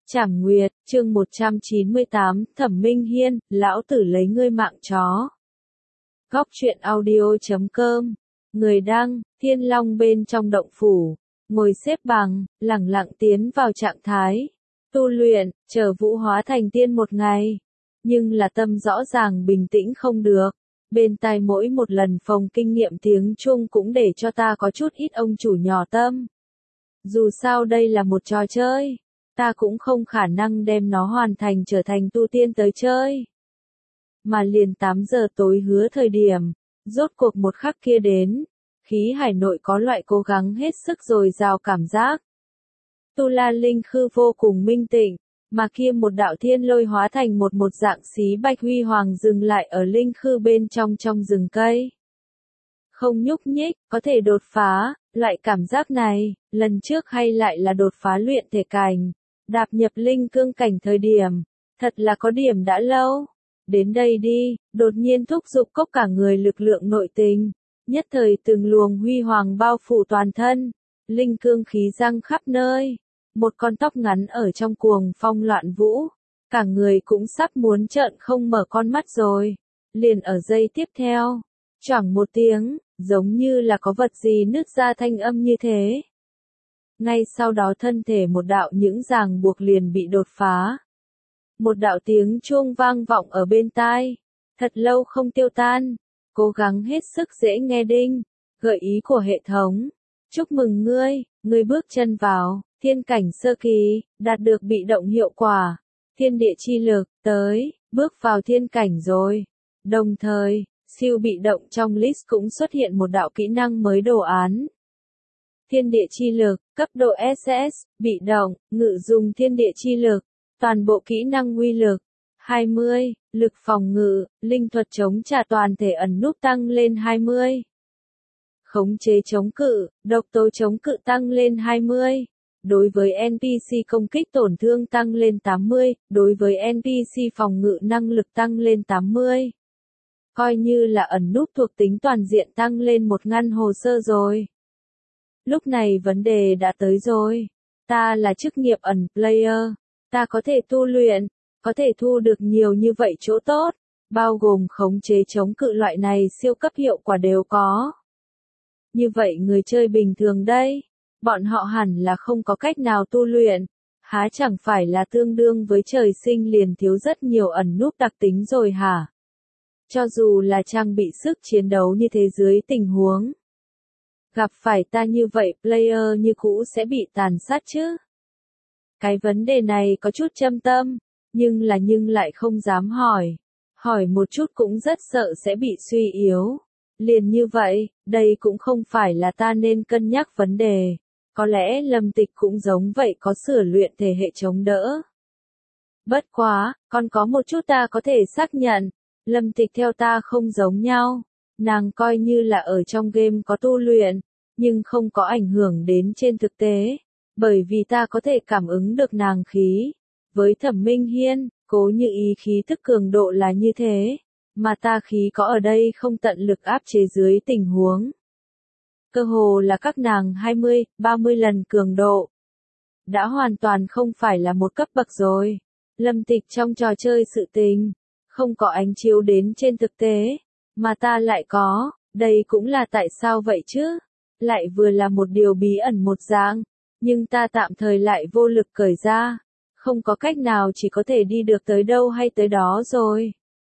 Trảm Nguyệt, chương 198, Thẩm Minh Hiên, lão tử lấy ngươi mạng chó. Góc truyện audio.com, người đăng, Thiên Long bên trong động phủ, ngồi xếp bằng, lẳng lặng tiến vào trạng thái tu luyện, chờ vũ hóa thành tiên một ngày. Nhưng là tâm rõ ràng bình tĩnh không được. Bên tai mỗi một lần phòng kinh nghiệm tiếng chuông cũng để cho ta có chút ít ông chủ nhỏ tâm. Dù sao đây là một trò chơi, ta cũng không khả năng đem nó hoàn thành trở thành tu tiên tới chơi. Mà liền 8 giờ tối hứa thời điểm, rốt cuộc một khắc kia đến, khí hải nội có loại cố gắng hết sức dồi dào cảm giác. Tu La Linh Khư vô cùng minh tịnh, mà kia một đạo thiên lôi hóa thành một dạng xí bạch huy hoàng dừng lại ở Linh Khư bên trong rừng cây. Không nhúc nhích, có thể đột phá, loại cảm giác này, lần trước hay lại là đột phá luyện thể cảnh, đạp nhập linh cương cảnh thời điểm, thật là có điểm đã lâu. Đến đây đi, đột nhiên thúc giục cốc cả người lực lượng nội tình, nhất thời từng luồng huy hoàng bao phủ toàn thân, linh cương khí răng khắp nơi, một con tóc ngắn ở trong cuồng phong loạn vũ, cả người cũng sắp muốn trợn không mở con mắt rồi, liền ở giây tiếp theo, choảng một tiếng, giống như là có vật gì nứt ra thanh âm như thế. Ngay sau đó thân thể một đạo những ràng buộc liền bị đột phá. Một đạo tiếng chuông vang vọng ở bên tai, thật lâu không tiêu tan, cố gắng hết sức dễ nghe đinh, gợi ý của hệ thống. Chúc mừng ngươi bước chân vào, thiên cảnh sơ kỳ, đạt được bị động hiệu quả, thiên địa chi lực, tới, bước vào thiên cảnh rồi. Đồng thời, siêu bị động trong list cũng xuất hiện một đạo kỹ năng mới đồ án. Thiên địa chi lực, cấp độ SS, bị động, ngự dùng thiên địa chi lực, toàn bộ kỹ năng uy lực, 20, lực phòng ngự, linh thuật chống trả toàn thể ẩn núp tăng lên 20. Khống chế chống cự, độc tố chống cự tăng lên 20. Đối với NPC công kích tổn thương tăng lên 80, đối với NPC phòng ngự năng lực tăng lên 80. Coi như là ẩn núp thuộc tính toàn diện tăng lên một ngăn hồ sơ rồi. Lúc này vấn đề đã tới rồi. Ta là chức nghiệp ẩn player. Ta có thể tu luyện, có thể thu được nhiều như vậy chỗ tốt, bao gồm khống chế chống cự loại này siêu cấp hiệu quả đều có. Như vậy người chơi bình thường đây, bọn họ hẳn là không có cách nào tu luyện, há chẳng phải là tương đương với trời sinh liền thiếu rất nhiều ẩn núp đặc tính rồi hả? Cho dù là trang bị sức chiến đấu như thế dưới tình huống, gặp phải ta như vậy player như cũ sẽ bị tàn sát chứ? Cái vấn đề này có chút châm tâm, nhưng lại không dám hỏi. Hỏi một chút cũng rất sợ sẽ bị suy yếu. Liền như vậy, đây cũng không phải là ta nên cân nhắc vấn đề. Có lẽ Lâm Tịch cũng giống vậy có sửa luyện thể hệ chống đỡ. Bất quá, còn có một chút ta có thể xác nhận. Lâm Tịch theo ta không giống nhau. Nàng coi như là ở trong game có tu luyện, nhưng không có ảnh hưởng đến trên thực tế. Bởi vì ta có thể cảm ứng được nàng khí. Với Thẩm Minh Hiên, cố như ý khí thức cường độ là như thế, mà ta khí có ở đây không tận lực áp chế dưới tình huống. Cơ hồ là các nàng 20, 30 lần cường độ. Đã hoàn toàn không phải là một cấp bậc rồi. Lâm Tịch trong trò chơi sự tình, không có ánh chiếu đến trên thực tế, mà ta lại có, đây cũng là tại sao vậy chứ? Lại vừa là một điều bí ẩn một dạng. Nhưng ta tạm thời lại vô lực cởi ra, không có cách nào chỉ có thể đi được tới đâu hay tới đó rồi.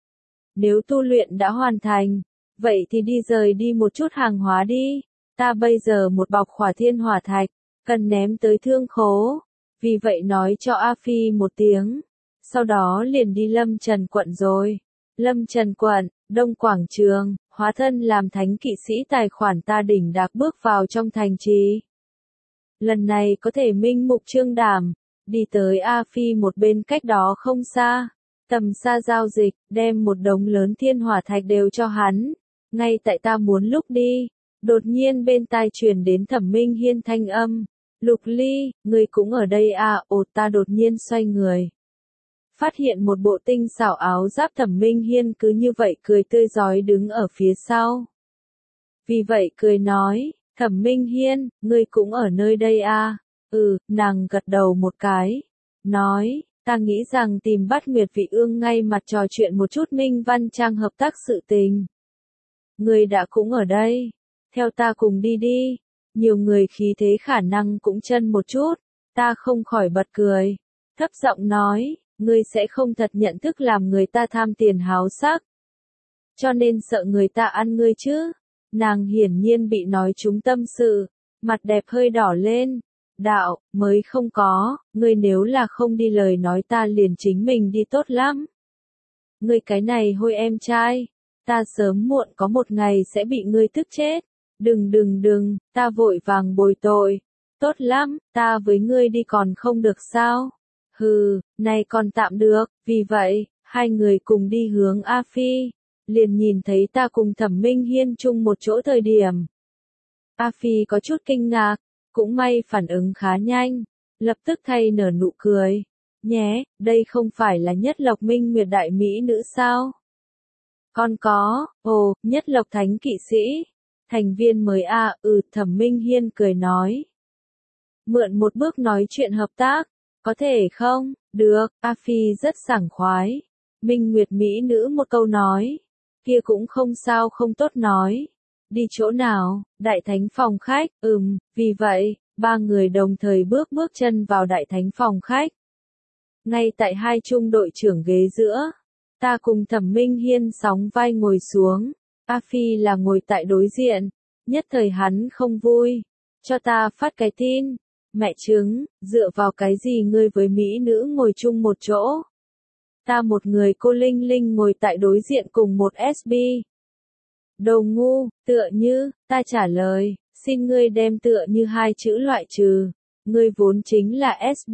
Nếu tu luyện đã hoàn thành, vậy thì đi rời đi một chút hàng hóa đi. Ta bây giờ một bọc khỏa thiên hỏa thạch, cần ném tới thương khố. Vì vậy nói cho A Phi một tiếng. Sau đó liền đi Lâm Trần quận rồi. Lâm Trần quận, Đông Quảng Trường, hóa thân làm thánh kỵ sĩ tài khoản ta đỉnh đạc bước vào trong thành trì. Lần này có thể minh mục trương đảm, đi tới A Phi một bên cách đó không xa, tầm xa giao dịch, đem một đống lớn thiên hỏa thạch đều cho hắn. Ngay tại ta muốn lúc đi, đột nhiên bên tai truyền đến Thẩm Minh Hiên thanh âm. Lục Ly, ngươi cũng ở đây à? Ồ, ta đột nhiên xoay người. Phát hiện một bộ tinh xảo áo giáp Thẩm Minh Hiên cứ như vậy cười tươi rói đứng ở phía sau. Vì vậy cười nói. Thẩm Minh Hiên, ngươi cũng ở nơi đây à? Ừ, nàng gật đầu một cái. nói, ta nghĩ rằng tìm bắt Nguyệt Vị Ương ngay mặt trò chuyện một chút Minh Văn Trang hợp tác sự tình. Người đã cũng ở đây, theo ta cùng đi đi, nhiều người khí thế khả năng cũng chân một chút, ta không khỏi bật cười, thấp giọng nói, ngươi sẽ không thật nhận thức làm người ta tham tiền háo sắc, cho nên sợ người ta ăn ngươi chứ. Nàng hiển nhiên bị nói trúng tâm sự, mặt đẹp hơi đỏ lên, đạo, mới không có, ngươi nếu là không đi lời nói ta liền chính mình đi tốt lắm. Ngươi cái này hôi em trai, ta sớm muộn có một ngày sẽ bị ngươi tức chết, đừng, ta vội vàng bồi tội, tốt lắm, ta với ngươi đi còn không được sao? Hừ, này còn tạm được, vì vậy, hai người cùng đi hướng A Phi, liền nhìn thấy ta cùng Thẩm Minh Hiên chung một chỗ thời điểm. A Phi có chút kinh ngạc, cũng may phản ứng khá nhanh, lập tức thay nở nụ cười. Nhé, đây không phải là Nhất Lộc Minh Nguyệt đại mỹ nữ sao? Con có, Nhất Lộc Thánh kỵ sĩ, thành viên mới à, Thẩm Minh Hiên cười nói. Mượn một bước nói chuyện hợp tác, có thể không? Được, A Phi rất sảng khoái. Minh Nguyệt mỹ nữ một câu nói, kia cũng không sao không tốt nói. Đi chỗ nào? Đại thánh phòng khách, vì vậy, ba người đồng thời bước chân vào đại thánh phòng khách. Ngay tại hai trung đội trưởng ghế giữa, ta cùng Thẩm Minh Hiên sóng vai ngồi xuống, A Phi là ngồi tại đối diện, nhất thời hắn không vui, cho ta phát cái tin, mẹ chứng, dựa vào cái gì ngươi với mỹ nữ ngồi chung một chỗ. Ta một người cô Linh Linh ngồi tại đối diện cùng một SB. Đồ ngu, tựa như, ta trả lời, xin ngươi đem tựa như hai chữ loại trừ, ngươi vốn chính là SB,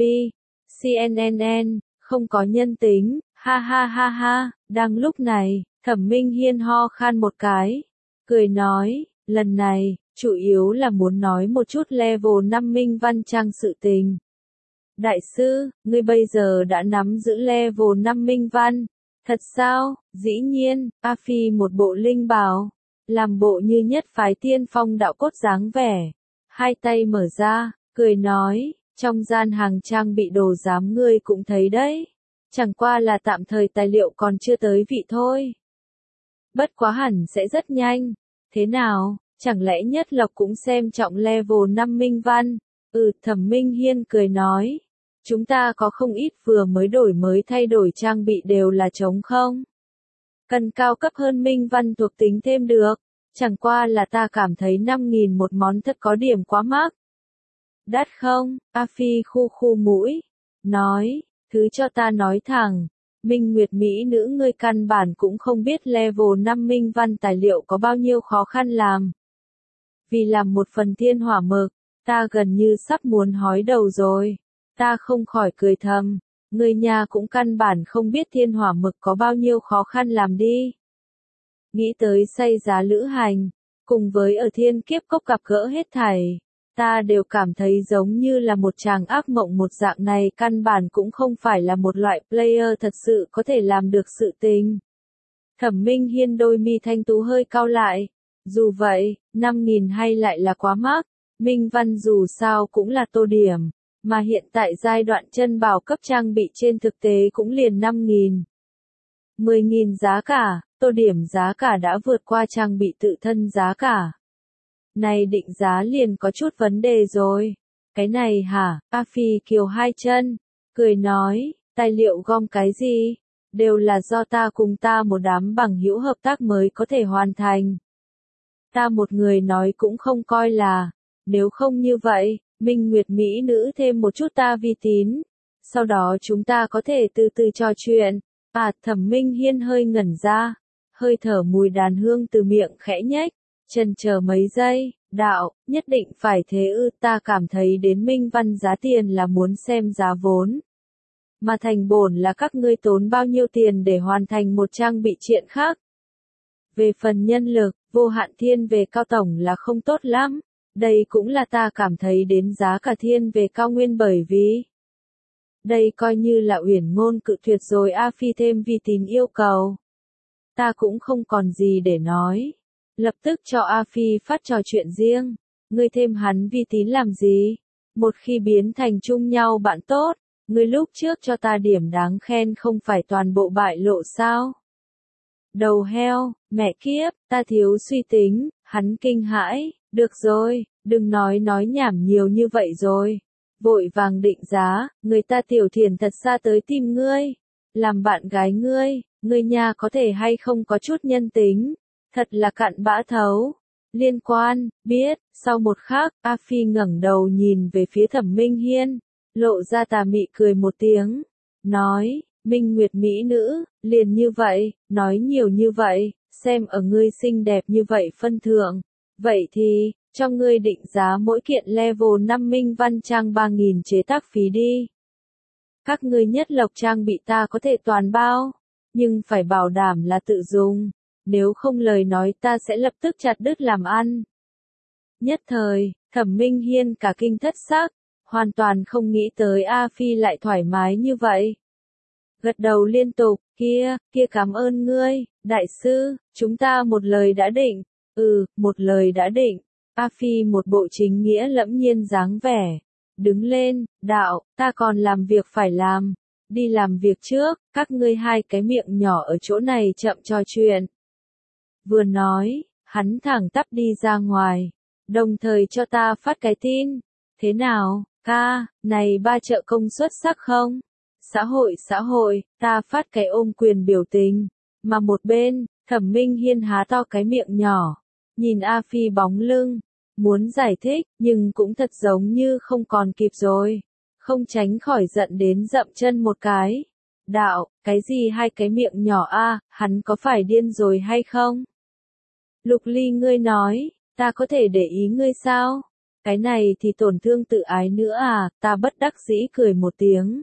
CNN, không có nhân tính, ha ha ha ha, đang lúc này, Thẩm Minh Hiên ho khan một cái, cười nói, lần này, chủ yếu là muốn nói một chút level 5 Minh Văn Trang sự tình. Đại sư, ngươi bây giờ đã nắm giữ level 5 Minh Văn, thật sao? Dĩ nhiên, A Phi một bộ linh bào, làm bộ như nhất phái tiên phong đạo cốt dáng vẻ, hai tay mở ra, cười nói, trong gian hàng trang bị đồ giám ngươi cũng thấy đấy, chẳng qua là tạm thời tài liệu còn chưa tới vị thôi. Bất quá hẳn sẽ rất nhanh, thế nào, chẳng lẽ Nhất Lộc cũng xem trọng level 5 Minh Văn? Thẩm Minh Hiên cười nói, chúng ta có không ít vừa mới đổi mới thay đổi trang bị đều là trống không. Cần cao cấp hơn Minh Văn thuộc tính thêm được, chẳng qua là ta cảm thấy 5.000 một món thật có điểm quá mắc. Đắt không? A Phi khu mũi, nói, thứ cho ta nói thẳng, Minh Nguyệt mỹ nữ ngươi căn bản cũng không biết level 5 Minh Văn tài liệu có bao nhiêu khó khăn làm. Vì làm một phần thiên hỏa mực, ta gần như sắp muốn hói đầu rồi. Ta không khỏi cười thầm, người nhà cũng căn bản không biết thiên hỏa mực có bao nhiêu khó khăn làm đi. Nghĩ tới say giá lữ hành, cùng với ở thiên kiếp cốc gặp gỡ hết thảy, ta đều cảm thấy giống như là một chàng ác mộng, một dạng này căn bản cũng không phải là một loại player thật sự có thể làm được sự tình. Thẩm Minh Hiên đôi mi thanh tú hơi cau lại, dù vậy, 5.000 hay lại là quá mắc, Minh Văn dù sao cũng là tô điểm. Mà hiện tại giai đoạn chân bảo cấp trang bị trên thực tế cũng liền 5.000. 10.000 giá cả, tô điểm giá cả đã vượt qua trang bị tự thân giá cả. Này định giá liền có chút vấn đề rồi. Cái này hả? A Phi kiều hai chân, cười nói, tài liệu gom cái gì? Đều là do ta cùng ta một đám bằng hữu hợp tác mới có thể hoàn thành. Ta một người nói cũng không coi là, nếu không như vậy, Minh Nguyệt mỹ nữ thêm một chút ta vi tín, sau đó chúng ta có thể từ từ trò chuyện. Thẩm Minh Hiên hơi ngẩn ra, hơi thở mùi đàn hương từ miệng khẽ nhếch, chần chờ mấy giây, đạo, nhất định phải thế ư? Ta cảm thấy đến Minh Văn giá tiền là muốn xem giá vốn, mà thành bổn là các ngươi tốn bao nhiêu tiền để hoàn thành một trang bị triện khác. Về phần nhân lực, vô hạn thiên về cao tổng là không tốt lắm. Đây cũng là ta cảm thấy đến giá cả thiên về cao nguyên, bởi vì đây coi như là uyển ngôn cự tuyệt rồi. A Phi thêm vi tín yêu cầu, ta cũng không còn gì để nói, lập tức cho A Phi phát trò chuyện riêng. Ngươi thêm hắn vi tín làm gì? Một khi biến thành chung nhau bạn tốt, Ngươi lúc trước cho ta điểm đáng khen không phải toàn bộ bại lộ sao? Đầu heo, mẹ kiếp, ta thiếu suy tính, hắn kinh hãi, được rồi, đừng nói nhảm nhiều như vậy rồi. Vội vàng định giá, người ta Tiểu Thiền thật xa tới tìm ngươi, làm bạn gái ngươi nha có thể hay không có chút nhân tính, thật là cặn bã thấu. Liên Quan, biết, sau một khắc, A Phi ngẩng đầu nhìn về phía Thẩm Minh Hiên, lộ ra tà mị cười một tiếng, nói, Minh Nguyệt mỹ nữ, liền như vậy, nói nhiều như vậy, xem ở ngươi xinh đẹp như vậy phân thượng, vậy thì, cho ngươi định giá mỗi kiện level 5 minh văn trang 3.000 chế tác phí đi. Các ngươi nhất lộc trang bị ta có thể toàn bao, nhưng phải bảo đảm là tự dùng, nếu không lời nói ta sẽ lập tức chặt đứt làm ăn. Nhất thời, Thẩm Minh Hiên cả kinh thất sắc, hoàn toàn không nghĩ tới A Phi lại thoải mái như vậy. Gật đầu liên tục, kia cảm ơn ngươi, đại sư, chúng ta một lời đã định, một lời đã định. A Phi một bộ chính nghĩa lẫm nhiên dáng vẻ, đứng lên, đạo, ta còn làm việc phải làm, đi làm việc trước, các ngươi hai cái miệng nhỏ ở chỗ này chậm trò chuyện. Vừa nói, hắn thẳng tắp đi ra ngoài, đồng thời cho ta phát cái tin, thế nào, ca, này ba trợ công xuất sắc không? Xã hội, ta phát cái ôm quyền biểu tình, mà một bên, Thẩm Minh Hiên há to cái miệng nhỏ, nhìn A Phi bóng lưng, muốn giải thích, nhưng cũng thật giống như không còn kịp rồi, không tránh khỏi giận đến dậm chân một cái. Đạo, cái gì hai cái miệng nhỏ a, hắn có phải điên rồi hay không? Lục Ly ngươi nói, ta có thể để ý ngươi sao? Cái này thì tổn thương tự ái nữa à, ta bất đắc dĩ cười một tiếng.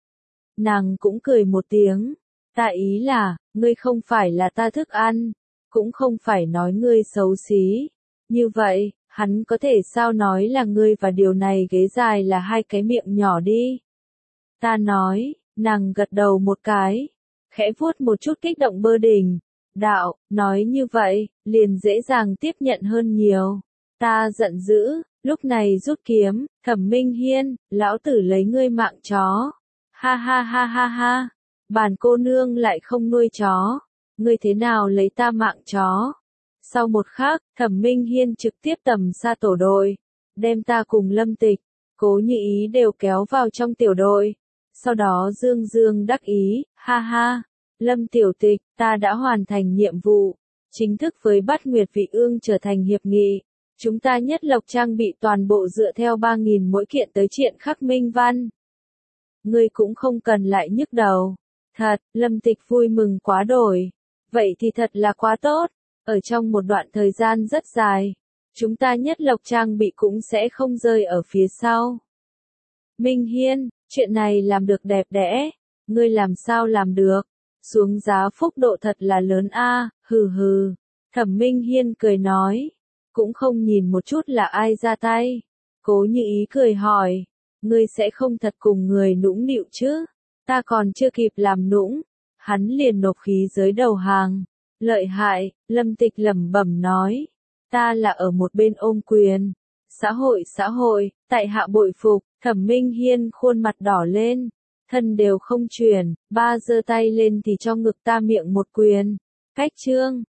Nàng cũng cười một tiếng, ta ý là, ngươi không phải là ta thức ăn, cũng không phải nói ngươi xấu xí. Như vậy, hắn có thể sao nói là ngươi và điều này ghế dài là hai cái miệng nhỏ đi. Ta nói, nàng gật đầu một cái, khẽ vuốt một chút kích động bơ đỉnh. Đạo, nói như vậy, liền dễ dàng tiếp nhận hơn nhiều. Ta giận dữ, lúc này rút kiếm, Thẩm Minh Hiên, lão tử lấy ngươi mạng chó. Ha ha ha ha ha, bản cô nương lại không nuôi chó, ngươi thế nào lấy ta mạng chó? Sau một khắc, Thẩm Minh Hiên trực tiếp tầm xa tổ đội, đem ta cùng Lâm Tịch, Cố Như Ý đều kéo vào trong tiểu đội. Sau đó dương dương đắc ý, ha ha, Lâm tiểu tịch, ta đã hoàn thành nhiệm vụ, chính thức với Bát Nguyệt Vị Ương trở thành hiệp nghị. Chúng ta nhất lộc trang bị toàn bộ dựa theo 3.000 mỗi kiện tới triện khắc minh văn. Ngươi cũng không cần lại nhức đầu. Thật, Lâm Tịch vui mừng quá đổi. Vậy thì thật là quá tốt. Ở trong một đoạn thời gian rất dài, chúng ta nhất lộc trang bị cũng sẽ không rơi ở phía sau. Minh Hiên, chuyện này làm được đẹp đẽ. Ngươi làm sao làm được? Xuống giá phúc độ thật là lớn a, hừ hừ. Thẩm Minh Hiên cười nói. Cũng không nhìn một chút là ai ra tay. Cố Như Ý cười hỏi. Ngươi sẽ không thật cùng người nũng nịu chứ? Ta còn chưa kịp làm nũng. Hắn liền nộp khí giới đầu hàng. Lợi hại, Lâm Tịch lẩm bẩm nói. Ta là ở một bên ôm quyền. Xã hội, tại hạ bội phục. Thẩm Minh Hiên khuôn mặt đỏ lên. Thân đều không chuyển, ba giơ tay lên thì cho ngực ta miệng một quyền. Cách chương.